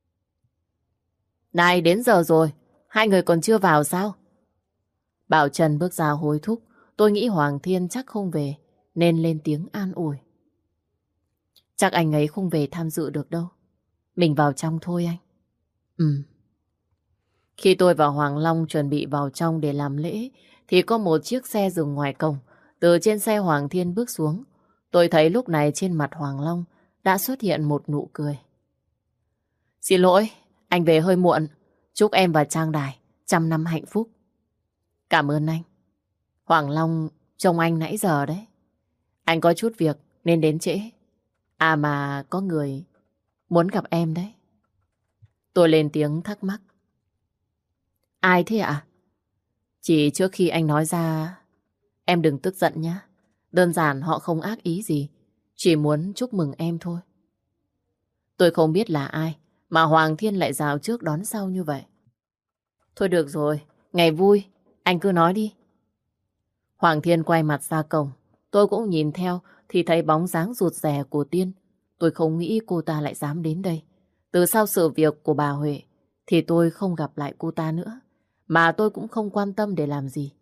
Này, đến giờ rồi, hai người còn chưa vào sao? Bảo Trần bước ra hối thúc. Tôi nghĩ Hoàng Thiên chắc không về, nên lên tiếng an ủi. Chắc anh ấy không về tham dự được đâu. Mình vào trong thôi anh. Ừ. Khi tôi và Hoàng Long chuẩn bị vào trong để làm lễ, thì có một chiếc xe dừng ngoài cổng. Từ trên xe Hoàng Thiên bước xuống. Tôi thấy lúc này trên mặt Hoàng Long đã xuất hiện một nụ cười. Xin lỗi, anh về hơi muộn. Chúc em và Trang Đài trăm năm hạnh phúc. Cảm ơn anh. Hoàng Long trông anh nãy giờ đấy. Anh có chút việc nên đến trễ. À mà có người muốn gặp em đấy. Tôi lên tiếng thắc mắc. Ai thế ạ? Chỉ trước khi anh nói ra, em đừng tức giận nhé. Đơn giản họ không ác ý gì, chỉ muốn chúc mừng em thôi. Tôi không biết là ai mà Hoàng Thiên lại rào trước đón sau như vậy. Thôi được rồi, ngày vui, anh cứ nói đi. Hoàng Thiên quay mặt ra cổng. Tôi cũng nhìn theo thì thấy bóng dáng rụt rè của Tiên. Tôi không nghĩ cô ta lại dám đến đây. Từ sau sự việc của bà Huệ thì tôi không gặp lại cô ta nữa. Mà tôi cũng không quan tâm để làm gì.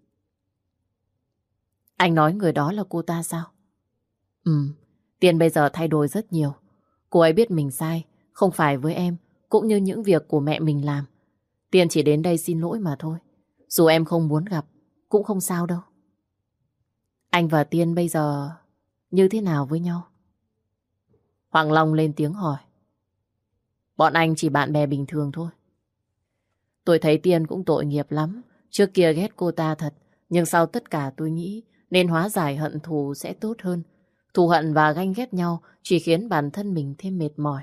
Anh nói người đó là cô ta sao? Ừ, Tiên bây giờ thay đổi rất nhiều. Cô ấy biết mình sai, không phải với em, cũng như những việc của mẹ mình làm. Tiên chỉ đến đây xin lỗi mà thôi. Dù em không muốn gặp, cũng không sao đâu. Anh và Tiên bây giờ như thế nào với nhau? Hoàng Long lên tiếng hỏi. Bọn anh chỉ bạn bè bình thường thôi. Tôi thấy Tiên cũng tội nghiệp lắm. Trước kia ghét cô ta thật, nhưng sau tất cả tôi nghĩ nên hóa giải hận thù sẽ tốt hơn. Thù hận và ganh ghét nhau chỉ khiến bản thân mình thêm mệt mỏi.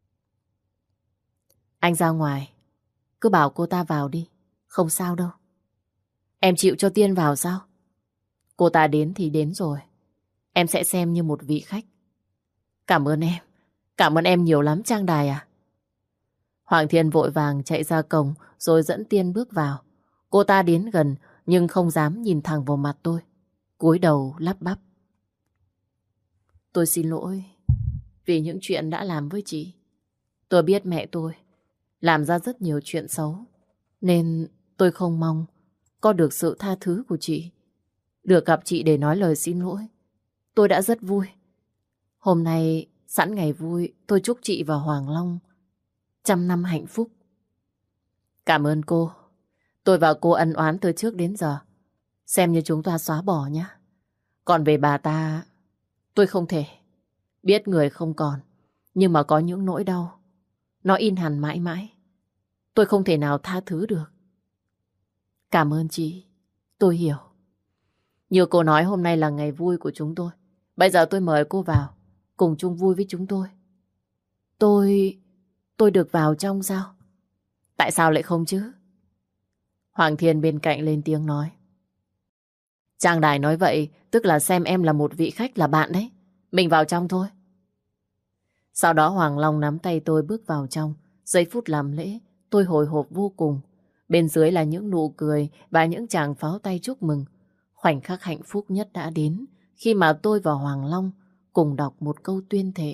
Anh ra ngoài, cứ bảo cô ta vào đi, không sao đâu. Em chịu cho Tiên vào sao? Cô ta đến thì đến rồi. Em sẽ xem như một vị khách. Cảm ơn em, Cảm ơn em nhiều lắm Trang Đài à. Hoàng Thiên vội vàng chạy ra cổng rồi dẫn Tiên bước vào. Cô ta đến gần nhưng không dám nhìn thẳng vào mặt tôi. Cúi đầu lắp bắp. Tôi xin lỗi vì những chuyện đã làm với chị. Tôi biết mẹ tôi làm ra rất nhiều chuyện xấu, nên tôi không mong có được sự tha thứ của chị. Được gặp chị để nói lời xin lỗi, tôi đã rất vui. Hôm nay sẵn ngày vui, tôi chúc chị và Hoàng Long trăm năm hạnh phúc. Cảm ơn cô. Tôi và cô ân oán từ trước đến giờ. Xem như chúng ta xóa bỏ nhé. Còn về bà ta, tôi không thể. Biết người không còn, nhưng mà có những nỗi đau nó in hằn mãi mãi. Tôi không thể nào tha thứ được. Cảm ơn chị. Tôi hiểu. Như cô nói, hôm nay là ngày vui của chúng tôi. Bây giờ tôi mời cô vào cùng chung vui với chúng tôi. Tôi... Tôi được vào trong sao? Tại sao lại không chứ? Hoàng Thiên bên cạnh lên tiếng nói. Trang Đài nói vậy tức là xem em là một vị khách, là bạn đấy. Mình vào trong thôi. Sau đó Hoàng Long nắm tay tôi bước vào trong. Giây phút làm lễ, tôi hồi hộp vô cùng. Bên dưới là những nụ cười và những tràng pháo tay chúc mừng. Khoảnh khắc hạnh phúc nhất đã đến khi mà tôi và Hoàng Long cùng đọc một câu tuyên thệ.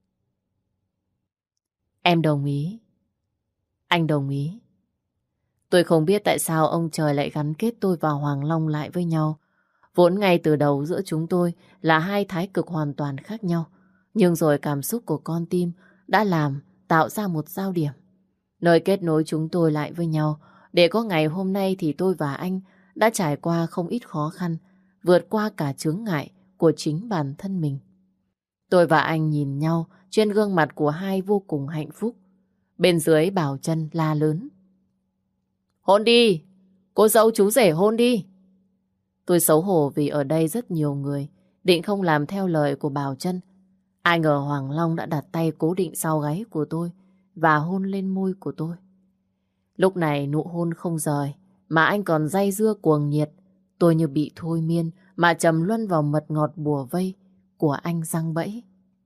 Em đồng ý. Anh đồng ý. Tôi không biết tại sao ông trời lại gắn kết tôi và Hoàng Long lại với nhau. Vốn ngay từ đầu giữa chúng tôi là hai thái cực hoàn toàn khác nhau. Nhưng rồi cảm xúc của con tim đã làm tạo ra một giao điểm, nơi kết nối chúng tôi lại với nhau. Để có ngày hôm nay thì tôi và anh đã trải qua không ít khó khăn, vượt qua cả chướng ngại của chính bản thân mình. Tôi và anh nhìn nhau, trên gương mặt của hai vô cùng hạnh phúc. Bên dưới Bảo Trân la lớn. Hôn đi! Cô dâu chú rể hôn đi! Tôi xấu hổ vì ở đây rất nhiều người, định không làm theo lời của Bảo Trân. Ai ngờ Hoàng Long đã đặt tay cố định sau gáy của tôi và hôn lên môi của tôi. Lúc này nụ hôn không rời, mà anh còn day dưa cuồng nhiệt. Tôi như bị thôi miên mà trầm luân vào mật ngọt bùa vây của anh giăng bẫy.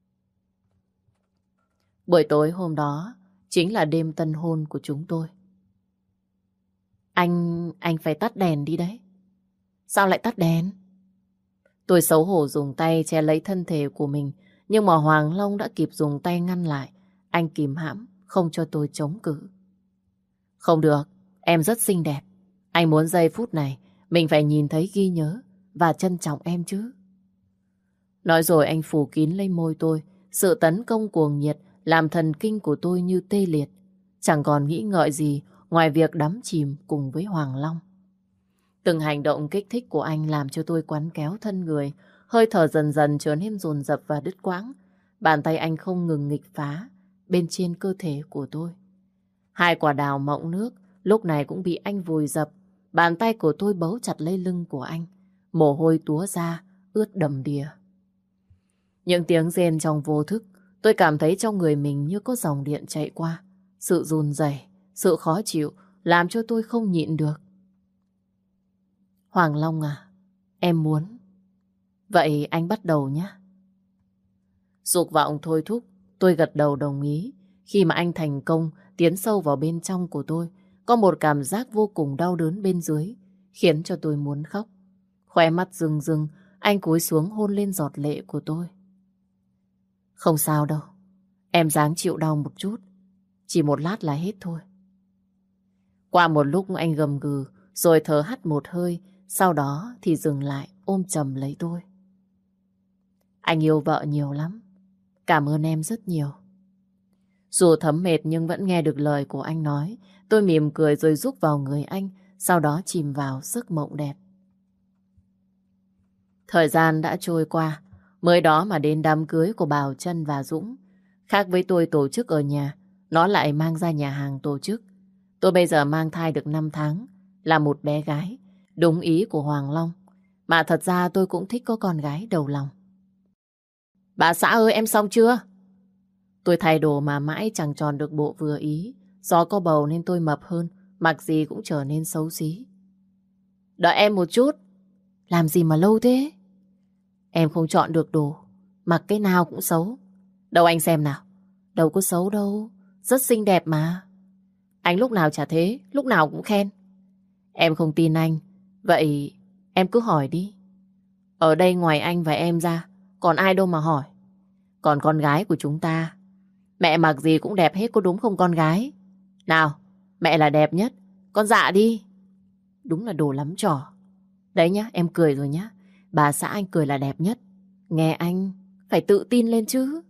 Buổi tối hôm đó chính là đêm tân hôn của chúng tôi. Anh... anh phải tắt đèn đi đấy. Sao lại tắt đèn? Tôi xấu hổ dùng tay che lấy thân thể của mình, nhưng mà Hoàng Long đã kịp dùng tay ngăn lại. Anh kìm hãm, không cho tôi chống cự. Không được, em rất xinh đẹp. Anh muốn giây phút này mình phải nhìn thấy, ghi nhớ và trân trọng em chứ. Nói rồi anh phủ kín lấy môi tôi. Sự tấn công cuồng nhiệt làm thần kinh của tôi như tê liệt. Chẳng còn nghĩ ngợi gì ngoài việc đắm chìm cùng với Hoàng Long. Từng hành động kích thích của anh làm cho tôi quắn kéo thân người. Hơi thở dần dần trở nên dồn dập và đứt quãng. Bàn tay anh không ngừng nghịch phá bên trên cơ thể của tôi. Hai quả đào mọng nước lúc này cũng bị anh vùi dập. Bàn tay của tôi bấu chặt lấy lưng của anh. Mồ hôi túa ra, ướt đầm đìa. Những tiếng rên trong vô thức, tôi cảm thấy trong người mình như có dòng điện chạy qua. Sự run rẩy, sự khó chịu làm cho tôi không nhịn được. Hoàng Long à, em muốn. Vậy anh bắt đầu nhé. Dục vọng thôi thúc, tôi gật đầu đồng ý. Khi mà anh thành công tiến sâu vào bên trong của tôi, có một cảm giác vô cùng đau đớn bên dưới, khiến cho tôi muốn khóc. Khóe mắt rưng rưng, anh cúi xuống hôn lên giọt lệ của tôi. Không sao đâu, em ráng chịu đau một chút, chỉ một lát là hết thôi. Qua một lúc anh gầm gừ, rồi thở hắt một hơi, sau đó thì dừng lại ôm chầm lấy tôi. Anh yêu vợ nhiều lắm, cảm ơn em rất nhiều. Dù thấm mệt nhưng vẫn nghe được lời của anh nói. Tôi mỉm cười rồi rúc vào người anh, sau đó chìm vào giấc mộng đẹp. Thời gian đã trôi qua, mới đó mà đến đám cưới của Bảo Trân và Dũng. Khác với tôi tổ chức ở nhà, nó lại mang ra nhà hàng tổ chức. Tôi bây giờ mang thai được năm tháng, là một bé gái, đúng ý của Hoàng Long. Mà thật ra tôi cũng thích có con gái đầu lòng. Bà xã ơi, em xong chưa? Tôi thay đồ mà mãi chẳng tròn được bộ vừa ý. Do có bầu nên tôi mập hơn, mặc gì cũng trở nên xấu xí. Đợi em một chút. Làm gì mà lâu thế? Em không chọn được đồ, mặc cái nào cũng xấu. Đâu anh xem nào. Đâu có xấu đâu, rất xinh đẹp mà. Anh lúc nào chả thế, lúc nào cũng khen. Em không tin anh, vậy em cứ hỏi đi. Ở đây ngoài anh và em ra, còn ai đâu mà hỏi. Còn con gái của chúng ta, mẹ mặc gì cũng đẹp hết có đúng không con gái? Nào, mẹ là đẹp nhất, con dạ đi. Đúng là đồ lắm trò. Đấy nhá, em cười rồi nhá. Bà xã anh cười là đẹp nhất. Nghe anh, phải tự tin lên chứ.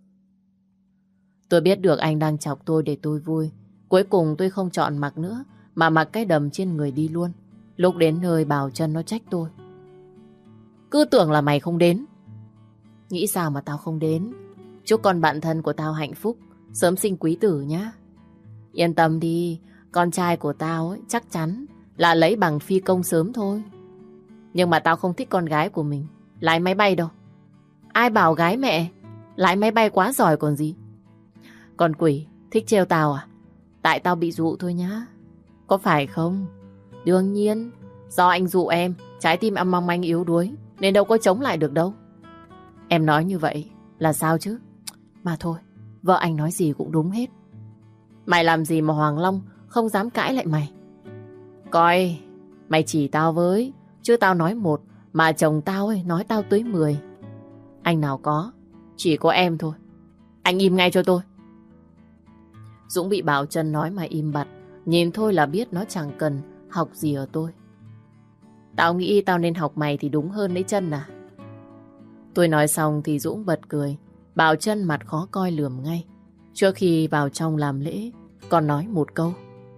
Tôi biết được anh đang chọc tôi để tôi vui. Cuối cùng tôi không chọn mặc nữa, mà mặc cái đầm trên người đi luôn. Lúc đến nơi Bảo Trân nó trách tôi. Cứ tưởng là mày không đến. Nghĩ sao mà tao không đến. Chúc con bạn thân của tao hạnh phúc, sớm sinh quý tử nhá. Yên tâm đi, con trai của tao ấy, chắc chắn là lấy bằng phi công sớm thôi. Nhưng mà tao không thích con gái của mình lái máy bay đâu. Ai bảo gái mẹ lái máy bay quá giỏi còn gì. Con quỷ thích trêu tao à? Tại tao bị dụ thôi nhá. Có phải không? Đương nhiên, do anh dụ em, trái tim em mong manh yếu đuối, nên đâu có chống lại được đâu. Em nói như vậy là sao chứ? Mà thôi, vợ anh nói gì cũng đúng hết. Mày làm gì mà Hoàng Long không dám cãi lại mày? Coi, mày chỉ tao với, chứ tao nói một, mà chồng tao ấy nói tao tới mười. Anh nào có, chỉ có em thôi. Anh im ngay cho tôi. Dũng bị Bảo Trân nói mà im bặt, nhìn thôi là biết nó chẳng cần học gì ở tôi. Tao nghĩ tao nên học mày thì đúng hơn đấy Trân à. Tôi nói xong thì Dũng bật cười. Bảo Trân mặt khó coi lườm ngay. Trước khi vào trong làm lễ, còn nói một câu.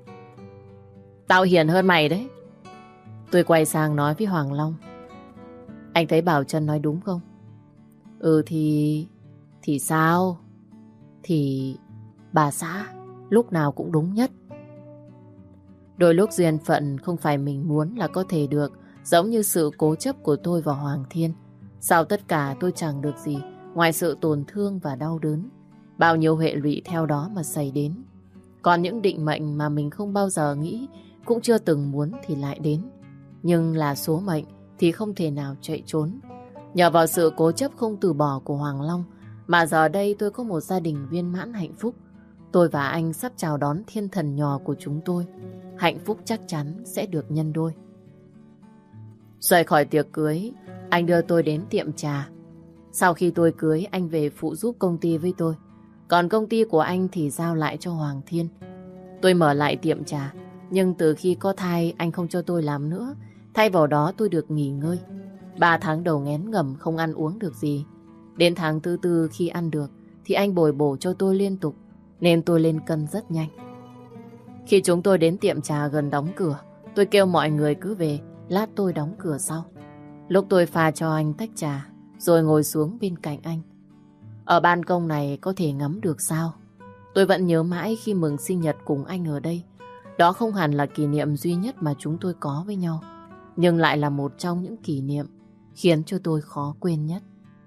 Tao hiền hơn mày đấy. Tôi quay sang nói với Hoàng Long. Anh thấy Bảo Trân nói đúng không? Ừ thì... Thì sao? Thì... Bà xã lúc nào cũng đúng nhất. Đôi lúc duyên phận không phải mình muốn là có thể được, giống như sự cố chấp của tôi và Hoàng Thiên. Sau tất cả tôi chẳng được gì ngoài sự tổn thương và đau đớn. Bao nhiêu hệ lụy theo đó mà xảy đến. Còn những định mệnh mà mình không bao giờ nghĩ, cũng chưa từng muốn thì lại đến. Nhưng là số mệnh thì không thể nào chạy trốn. Nhờ vào sự cố chấp không từ bỏ của Hoàng Long mà giờ đây tôi có một gia đình viên mãn hạnh phúc. Tôi và anh sắp chào đón thiên thần nhỏ của chúng tôi. Hạnh phúc chắc chắn sẽ được nhân đôi. Rời khỏi tiệc cưới, anh đưa tôi đến tiệm trà. Sau khi tôi cưới, anh về phụ giúp công ty với tôi. Còn công ty của anh thì giao lại cho Hoàng Thiên. Tôi mở lại tiệm trà, nhưng từ khi có thai anh không cho tôi làm nữa. Thay vào đó tôi được nghỉ ngơi. Ba tháng đầu nghén ngẩm không ăn uống được gì. Đến tháng thứ tư khi ăn được thì anh bồi bổ cho tôi liên tục, nên tôi lên cân rất nhanh. Khi chúng tôi đến tiệm trà gần đóng cửa, tôi kêu mọi người cứ về, lát tôi đóng cửa sau. Lúc tôi pha cho anh tách trà, rồi ngồi xuống bên cạnh anh. Ở ban công này có thể ngắm được sao. Tôi vẫn nhớ mãi khi mừng sinh nhật cùng anh ở đây. Đó không hẳn là kỷ niệm duy nhất mà chúng tôi có với nhau, nhưng lại là một trong những kỷ niệm khiến cho tôi khó quên nhất.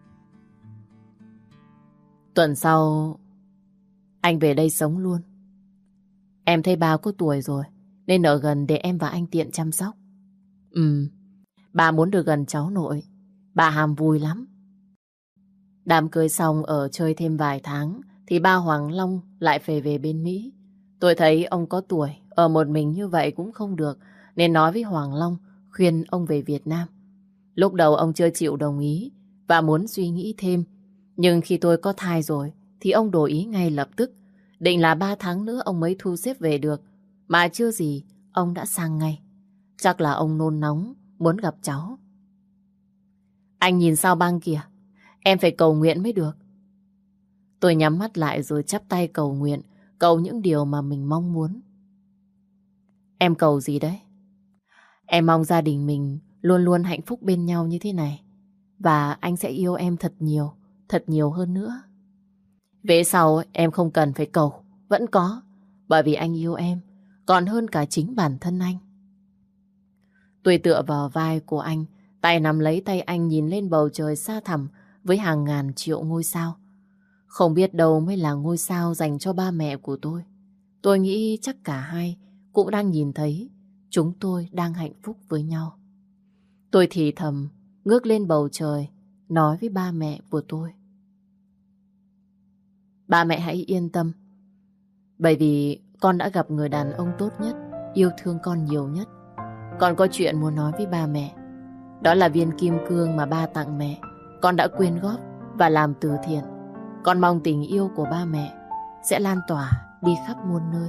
Tuần sau, anh về đây sống luôn. Em thấy ba có tuổi rồi, nên ở gần để em và anh tiện chăm sóc. Ừ, ba muốn được gần cháu nội. Bà ham vui lắm. Đám cưới xong ở chơi thêm vài tháng thì ba Hoàng Long lại phải về bên Mỹ. Tôi thấy ông có tuổi, ở một mình như vậy cũng không được, nên nói với Hoàng Long khuyên ông về Việt Nam. Lúc đầu ông chưa chịu đồng ý và muốn suy nghĩ thêm. Nhưng khi tôi có thai rồi thì ông đổi ý ngay lập tức. Định là ba tháng nữa ông mới thu xếp về được. Mà chưa gì, ông đã sang ngay. Chắc là ông nôn nóng, muốn gặp cháu. Anh nhìn sao băng kìa. Em phải cầu nguyện mới được. Tôi nhắm mắt lại rồi chắp tay cầu nguyện. Cầu những điều mà mình mong muốn. Em cầu gì đấy? Em mong gia đình mình luôn luôn hạnh phúc bên nhau như thế này. Và anh sẽ yêu em thật nhiều, thật nhiều hơn nữa. Về sau em không cần phải cầu, vẫn có. Bởi vì anh yêu em còn hơn cả chính bản thân anh. Tôi tựa vào vai của anh, tay nắm lấy tay anh nhìn lên bầu trời xa thẳm với hàng ngàn triệu ngôi sao. Không biết đâu mới là ngôi sao dành cho ba mẹ của tôi. Tôi nghĩ chắc cả hai cũng đang nhìn thấy chúng tôi đang hạnh phúc với nhau. Tôi thì thầm ngước lên bầu trời nói với ba mẹ của tôi. Ba mẹ hãy yên tâm. Bởi vì con đã gặp người đàn ông tốt nhất, yêu thương con nhiều nhất. Con có chuyện muốn nói với ba mẹ. Đó là viên kim cương mà ba tặng mẹ. Con đã quyên góp và làm từ thiện. Con mong tình yêu của ba mẹ sẽ lan tỏa đi khắp muôn nơi.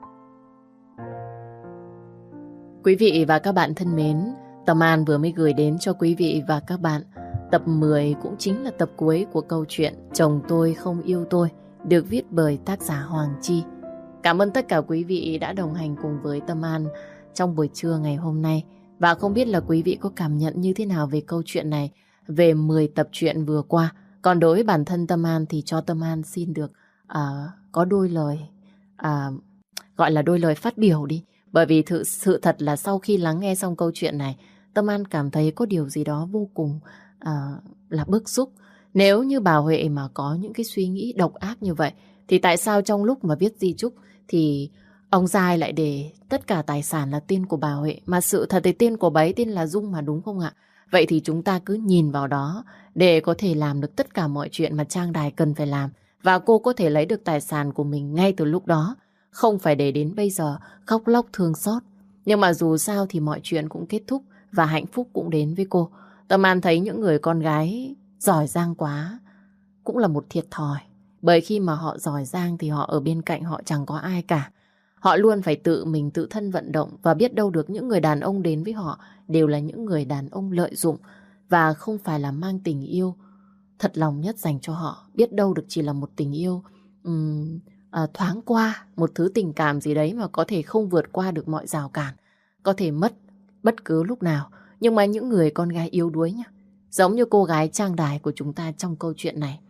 Quý vị và các bạn thân mến, Tâm An vừa mới gửi đến cho quý vị và các bạn tập mười, cũng chính là tập cuối của câu chuyện Chồng Tôi Không Yêu Tôi, được viết bởi tác giả Hoàng Chi. Cảm ơn tất cả quý vị đã đồng hành cùng với Tâm An trong buổi trưa ngày hôm nay. Và không biết là quý vị có cảm nhận như thế nào về câu chuyện này, về mười tập truyện vừa qua. Còn đối với bản thân Tâm An thì cho Tâm An xin được uh, có đôi lời, uh, gọi là đôi lời phát biểu đi. Bởi vì thực sự thật là sau khi lắng nghe xong câu chuyện này, Tâm An cảm thấy có điều gì đó vô cùng uh, là bức xúc. Nếu như bà Huệ mà có những cái suy nghĩ độc ác như vậy, thì tại sao trong lúc mà viết di chúc thì ông Giai lại để tất cả tài sản là tên của bà Huệ? Mà sự thật thì tên của bà ấy tên là Dung mà, đúng không ạ? Vậy thì chúng ta cứ nhìn vào đó để có thể làm được tất cả mọi chuyện mà trang đài cần phải làm. Và cô có thể lấy được tài sản của mình ngay từ lúc đó, không phải để đến bây giờ khóc lóc thương xót. Nhưng mà dù sao thì mọi chuyện cũng kết thúc và hạnh phúc cũng đến với cô. Tâm An thấy những người con gái giỏi giang quá cũng là một thiệt thòi. Bởi khi mà họ giỏi giang thì họ ở bên cạnh họ chẳng có ai cả. Họ luôn phải tự mình tự thân vận động, và biết đâu được những người đàn ông đến với họ đều là những người đàn ông lợi dụng và không phải là mang tình yêu thật lòng nhất dành cho họ. Biết đâu được chỉ là một tình yêu um, à, thoáng qua, một thứ tình cảm gì đấy mà có thể không vượt qua được mọi rào cản, có thể mất bất cứ lúc nào. Nhưng mà những người con gái yếu đuối nhá, giống như cô gái trang đài của chúng ta trong câu chuyện này.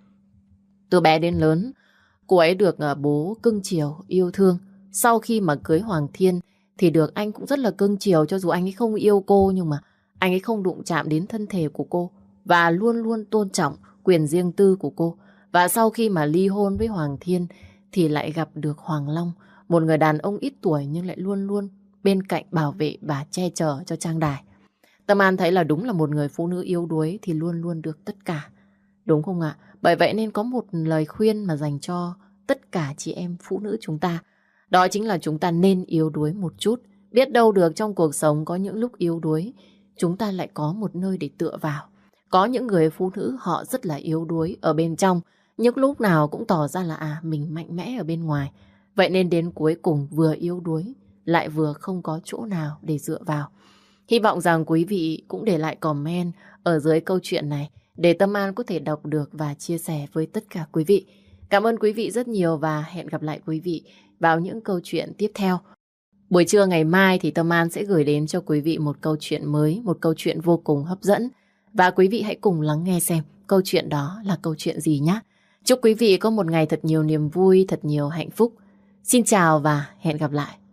Từ bé đến lớn, cô ấy được uh, bố cưng chiều, yêu thương. Sau khi mà cưới Hoàng Thiên thì được anh cũng rất là cưng chiều, cho dù anh ấy không yêu cô nhưng mà anh ấy không đụng chạm đến thân thể của cô và luôn luôn tôn trọng quyền riêng tư của cô. Và sau khi mà ly hôn với Hoàng Thiên thì lại gặp được Hoàng Long, một người đàn ông ít tuổi nhưng lại luôn luôn bên cạnh bảo vệ và che chở cho trang đài. Tâm An thấy là đúng là một người phụ nữ yếu đuối thì luôn luôn được tất cả, đúng không ạ? Bởi vậy nên có một lời khuyên mà dành cho tất cả chị em phụ nữ chúng ta. Đó chính là chúng ta nên yếu đuối một chút. Biết đâu được trong cuộc sống có những lúc yếu đuối, chúng ta lại có một nơi để tựa vào. Có những người phụ nữ họ rất là yếu đuối ở bên trong, nhưng lúc nào cũng tỏ ra là à mình mạnh mẽ ở bên ngoài. Vậy nên đến cuối cùng vừa yếu đuối, lại vừa không có chỗ nào để dựa vào. Hy vọng rằng quý vị cũng để lại comment ở dưới câu chuyện này để Tâm An có thể đọc được và chia sẻ với tất cả quý vị. Cảm ơn quý vị rất nhiều và hẹn gặp lại quý vị vào những câu chuyện tiếp theo. Buổi trưa ngày mai thì Tâm An sẽ gửi đến cho quý vị một câu chuyện mới, một câu chuyện vô cùng hấp dẫn. Và quý vị hãy cùng lắng nghe xem câu chuyện đó là câu chuyện gì nhé. Chúc quý vị có một ngày thật nhiều niềm vui, thật nhiều hạnh phúc. Xin chào và hẹn gặp lại.